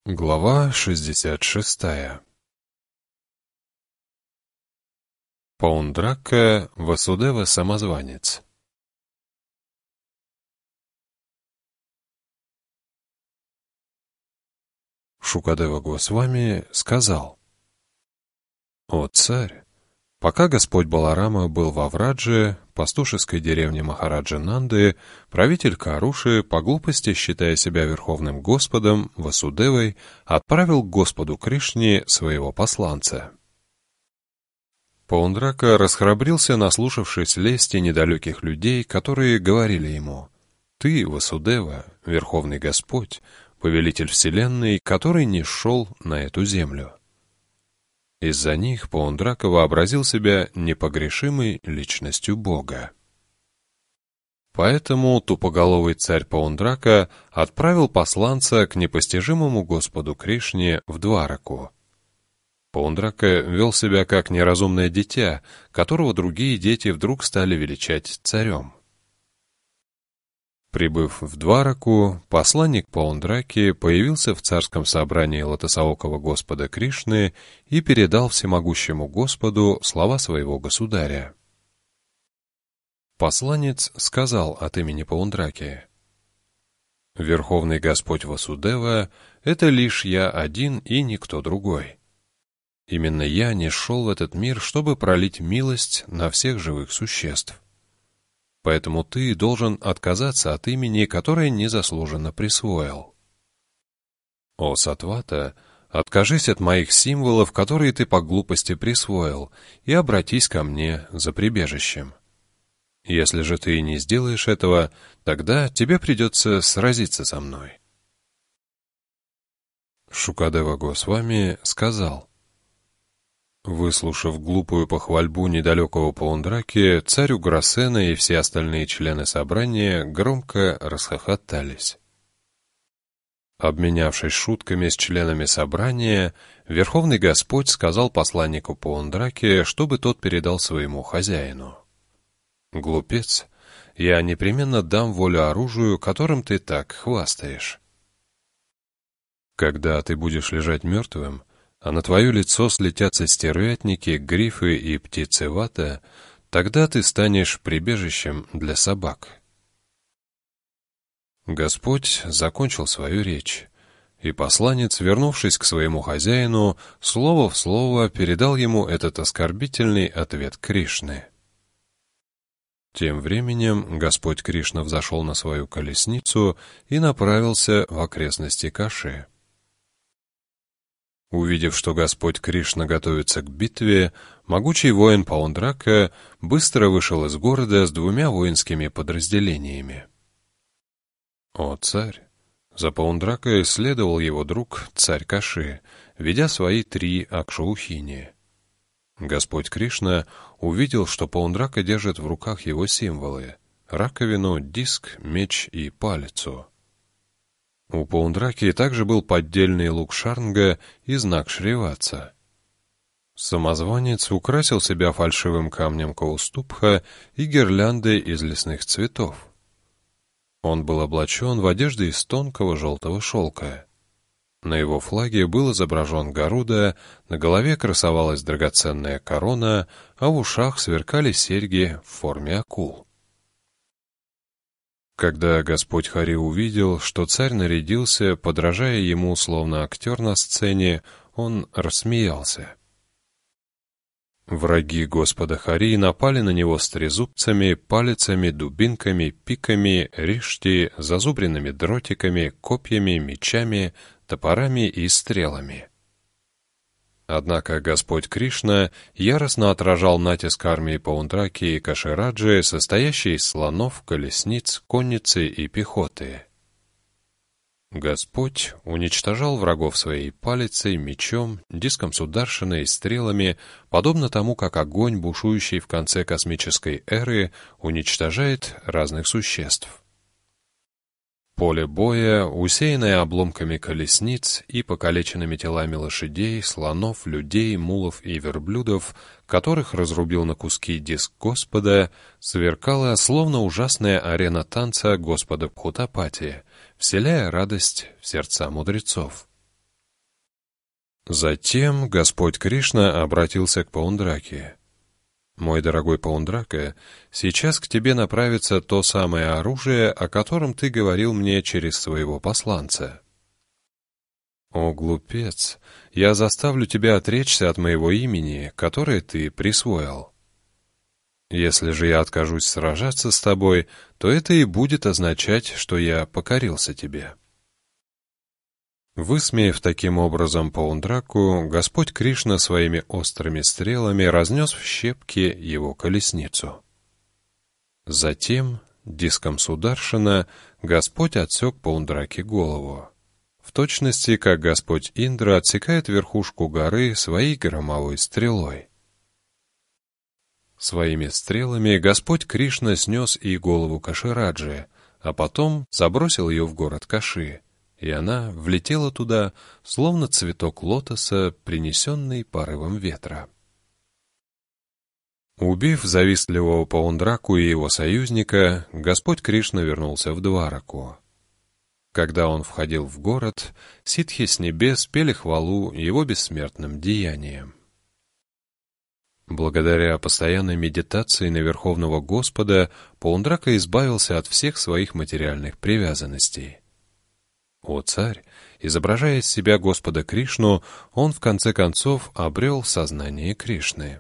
Глава 66. Паундракка Васудева Самозванец. Шукадева Госвами сказал: «О царь, пока Господь Баларама был во Врадже, пастушеской деревне Махараджа Нанды, правитель Каруши, по глупости считая себя верховным Господом, Васудевой, отправил к Господу Кришне своего посланца. Паундрака расхрабрился, наслушавшись лести недалеких людей, которые говорили ему: «Ты, Васудева, Верховный Господь, повелитель Вселенной, который низшел на эту землю». Из-за них Паундрака вообразил себя непогрешимой личностью Бога. Поэтому тупоголовый царь Паундрака отправил посланца к непостижимому Господу Кришне в Двараку. Паундракка вел себя как неразумное дитя, которого другие дети вдруг стали величать царем. Прибыв в Двараку, посланник Паундраки появился в царском собрании лотосоокого Господа Кришны и передал всемогущему Господу слова своего государя. Посланец сказал от имени Паундраки: «Верховный Господь Васудева — это лишь я один и никто другой. Именно я низшел в этот мир, чтобы пролить милость на всех живых существ. Поэтому ты должен отказаться от имени, которое незаслуженно присвоил. О Сатвата, откажись от моих символов, которые ты по глупости присвоил, и обратись ко мне за прибежищем. Если же ты не сделаешь этого, тогда тебе придется сразиться со мной». Шукадева Госвами сказал: выслушав глупую похвальбу недалекого Паундраки, царь Уграсена и все остальные члены собрания громко расхохотались. Обменявшись шутками с членами собрания, Верховный Господь сказал посланнику Паундраки, чтобы тот передал своему хозяину: «Глупец, я непременно дам волю оружию, которым ты так хвастаешь. Когда ты будешь лежать мертвым, а на твое лицо слетятся стервятники, грифы и птицы вата, тогда ты станешь прибежищем для собак». Господь закончил свою речь, и посланец, вернувшись к своему хозяину, слово в слово передал ему этот оскорбительный ответ Кришны. Тем временем Господь Кришна взошел на свою колесницу и направился в окрестности Каши. Увидев, что Господь Кришна готовится к битве, могучий воин Паундрака быстро вышел из города с 2 воинскими подразделениями. О царь! За Паундракой следовал его друг, царь Каши, ведя свои 3 акшаухини. Господь Кришна увидел, что Паундрака держит в руках его символы — раковину, диск, меч и палицу. У Паундраки также был поддельный лук Шарнга и знак Шриватса. Самозванец украсил себя фальшивым камнем Каустубха и гирляндой из лесных цветов. Он был облачен в одежды из тонкого желтого шелка. На его флаге был изображен Гаруда, на голове красовалась драгоценная корона, а в ушах сверкали серьги в форме акул. Когда Господь Хари увидел, что царь нарядился, подражая ему словно актер на сцене, он рассмеялся. Враги Господа Хари напали на него с трезубцами, палицами, дубинками, пиками, ришти, зазубренными дротиками, копьями, мечами, топорами и стрелами. Однако Господь Кришна яростно отражал натиск армии Паундраки и Кашираджи, состоящей из слонов, колесниц, конницы и пехоты. Господь уничтожал врагов своей палицей, мечом, диском Сударшина и стрелами, подобно тому, как огонь, бушующий в конце космической эры, уничтожает разных существ. Поле боя, усеянное обломками колесниц и покалеченными телами лошадей, слонов, людей, мулов и верблюдов, которых разрубил на куски диск Господа, сверкало, словно ужасная арена танца Господа Пхутапати, вселяя радость в сердца мудрецов. Затем Господь Кришна обратился к Паундраке. «Мой дорогой Паундрака, сейчас к тебе направится то самое оружие, о котором ты говорил мне через своего посланца. О, глупец, я заставлю тебя отречься от моего имени, которое ты присвоил. Если же я откажусь сражаться с тобой, то это и будет означать, что я покорился тебе». Высмеяв таким образом Паундраку, Господь Кришна своими острыми стрелами разнес в щепки его колесницу. Затем, диском Сударшана, Господь отсек Паундраке голову, в точности, как Господь Индра отсекает верхушку горы своей громовой стрелой. Своими стрелами Господь Кришна снес и голову Кашираджи, а потом забросил ее в город Каши, и она влетела туда, словно цветок лотоса, принесенный порывом ветра. Убив завистливого Паундраку и его союзника, Господь Кришна вернулся в Двараку. Когда он входил в город, ситхи с небес пели хвалу его бессмертным деяниям. Благодаря постоянной медитации на Верховного Господа Паундрака избавился от всех своих материальных привязанностей. О царь, изображая из себя Господа Кришну, он в конце концов обрел сознание Кришны.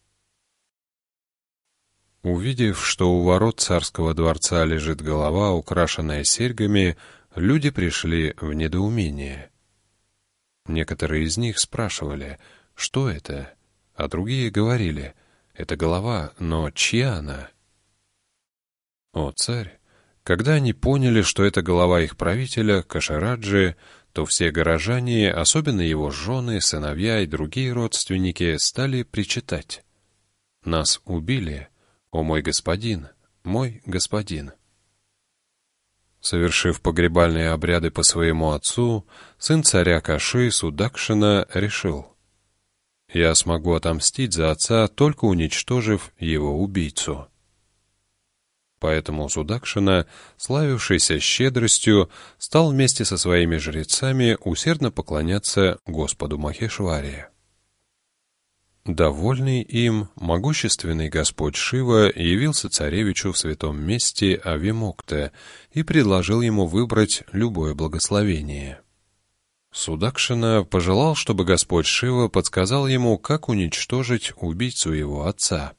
Увидев, что у ворот царского дворца лежит голова, украшенная серьгами, люди пришли в недоумение. Некоторые из них спрашивали, что это, а другие говорили, это голова, но чья она? О царь, когда они поняли, что это голова их правителя, Кашираджи, то все горожане, особенно его жены, сыновья и другие родственники, стали причитать: «Нас убили, о мой господин, мой господин». Совершив погребальные обряды по своему отцу, сын царя Каши Судакшина решил: «Я смогу отомстить за отца, только уничтожив его убийцу». Поэтому Судакшина, славившийся щедростью, стал вместе со своими жрецами усердно поклоняться Господу Махешваре. Довольный им, могущественный Господь Шива явился царевичу в святом месте Авимокта и предложил ему выбрать любое благословение. Судакшина пожелал, чтобы Господь Шива подсказал ему, как уничтожить убийцу его отца.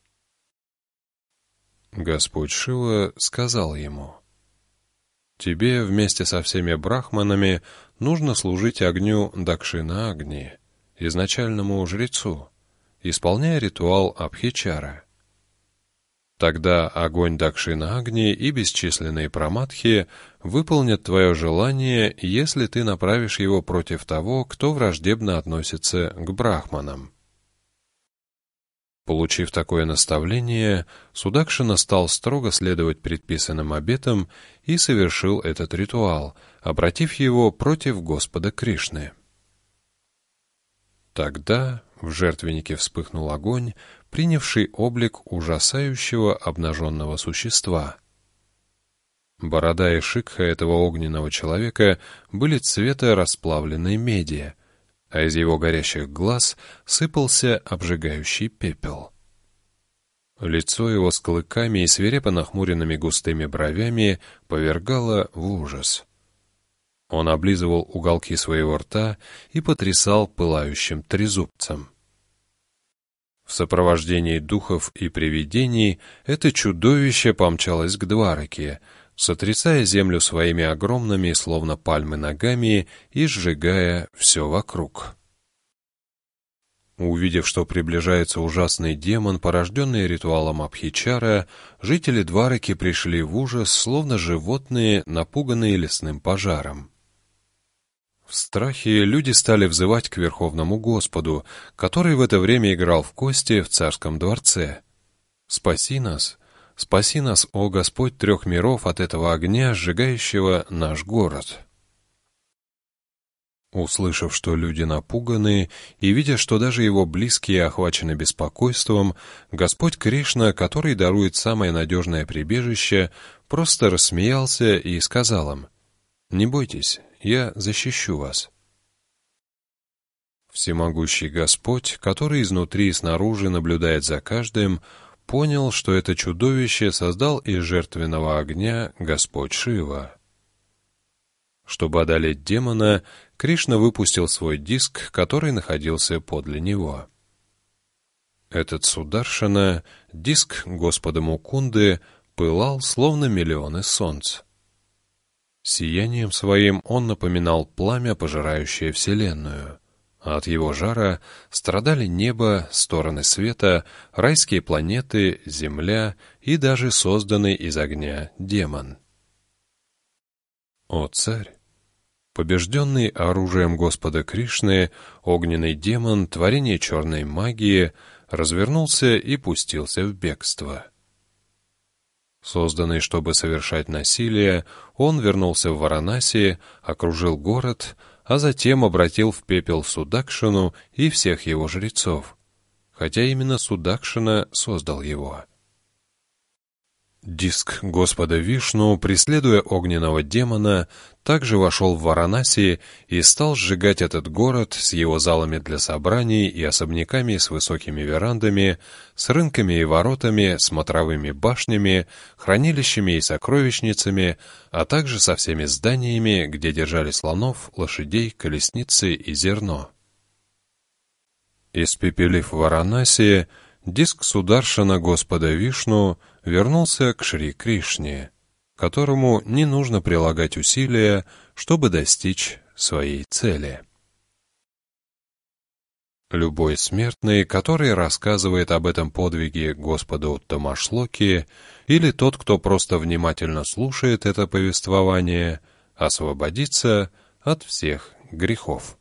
Господь Шива сказал ему: «Тебе вместе со всеми брахманами нужно служить огню Дакшина-Агни, изначальному жрецу, исполняя ритуал Абхичара. Тогда огонь Дакшина-Агни и бесчисленные праматхи выполнят твое желание, если ты направишь его против того, кто враждебно относится к брахманам». Получив такое наставление, Судакшина стал строго следовать предписанным обетам и совершил этот ритуал, обратив его против Господа Кришны. Тогда в жертвеннике вспыхнул огонь, принявший облик ужасающего обнаженного существа. Борода и шикха этого огненного человека были цвета расплавленной меди, а из его горящих глаз сыпался обжигающий пепел. Лицо его с клыками и свирепо нахмуренными густыми бровями повергало в ужас. Он облизывал уголки своего рта и потрясал пылающим трезубцем. В сопровождении духов и привидений это чудовище помчалось к Двараке, сотрясая землю своими огромными, словно пальмы, ногами и сжигая все вокруг. Увидев, что приближается ужасный демон, порожденный ритуалом Абхичара, жители Двараки пришли в ужас, словно животные, напуганные лесным пожаром. В страхе люди стали взывать к Верховному Господу, который в это время играл в кости в царском дворце. «Спаси нас! Спаси нас, о Господь трех миров, от этого огня, сжигающего наш город!» Услышав, что люди напуганы, и видя, что даже его близкие охвачены беспокойством, Господь Кришна, который дарует самое надежное прибежище, просто рассмеялся и сказал им: «Не бойтесь, я защищу вас». Всемогущий Господь, который изнутри и снаружи наблюдает за каждым, понял, что это чудовище создал из жертвенного огня Господь Шива. Чтобы одолеть демона, Кришна выпустил свой диск, который находился подле него. Этот Сударшана, диск Господа Мукунды, пылал, словно миллионы солнц. Сиянием своим он напоминал пламя, пожирающее Вселенную, а от его жара страдали небо, стороны света, райские планеты, земля и даже созданный из огня демон. О царь! Побежденный оружием Господа Кришны, огненный демон, творение черной магии, развернулся и пустился в бегство. Созданный, чтобы совершать насилие, он вернулся в Варанаси, окружил город, а затем обратил в пепел Судакшину и всех его жрецов, хотя именно Судакшина создал его. Диск Господа Вишну, преследуя огненного демона, также вошел в Варанаси и стал сжигать этот город с его залами для собраний и особняками с высокими верандами, с рынками и воротами, смотровыми башнями, хранилищами и сокровищницами, а также со всеми зданиями, где держали слонов, лошадей, колесницы и зерно. Испепелив Варанаси, диск Сударшана Господа Вишну вернулся к Шри Кришне, которому не нужно прилагать усилия, чтобы достичь своей цели. Любой смертный, который рассказывает об этом подвиге Господу Уттамашлоки, или тот, кто просто внимательно слушает это повествование, освободится от всех грехов.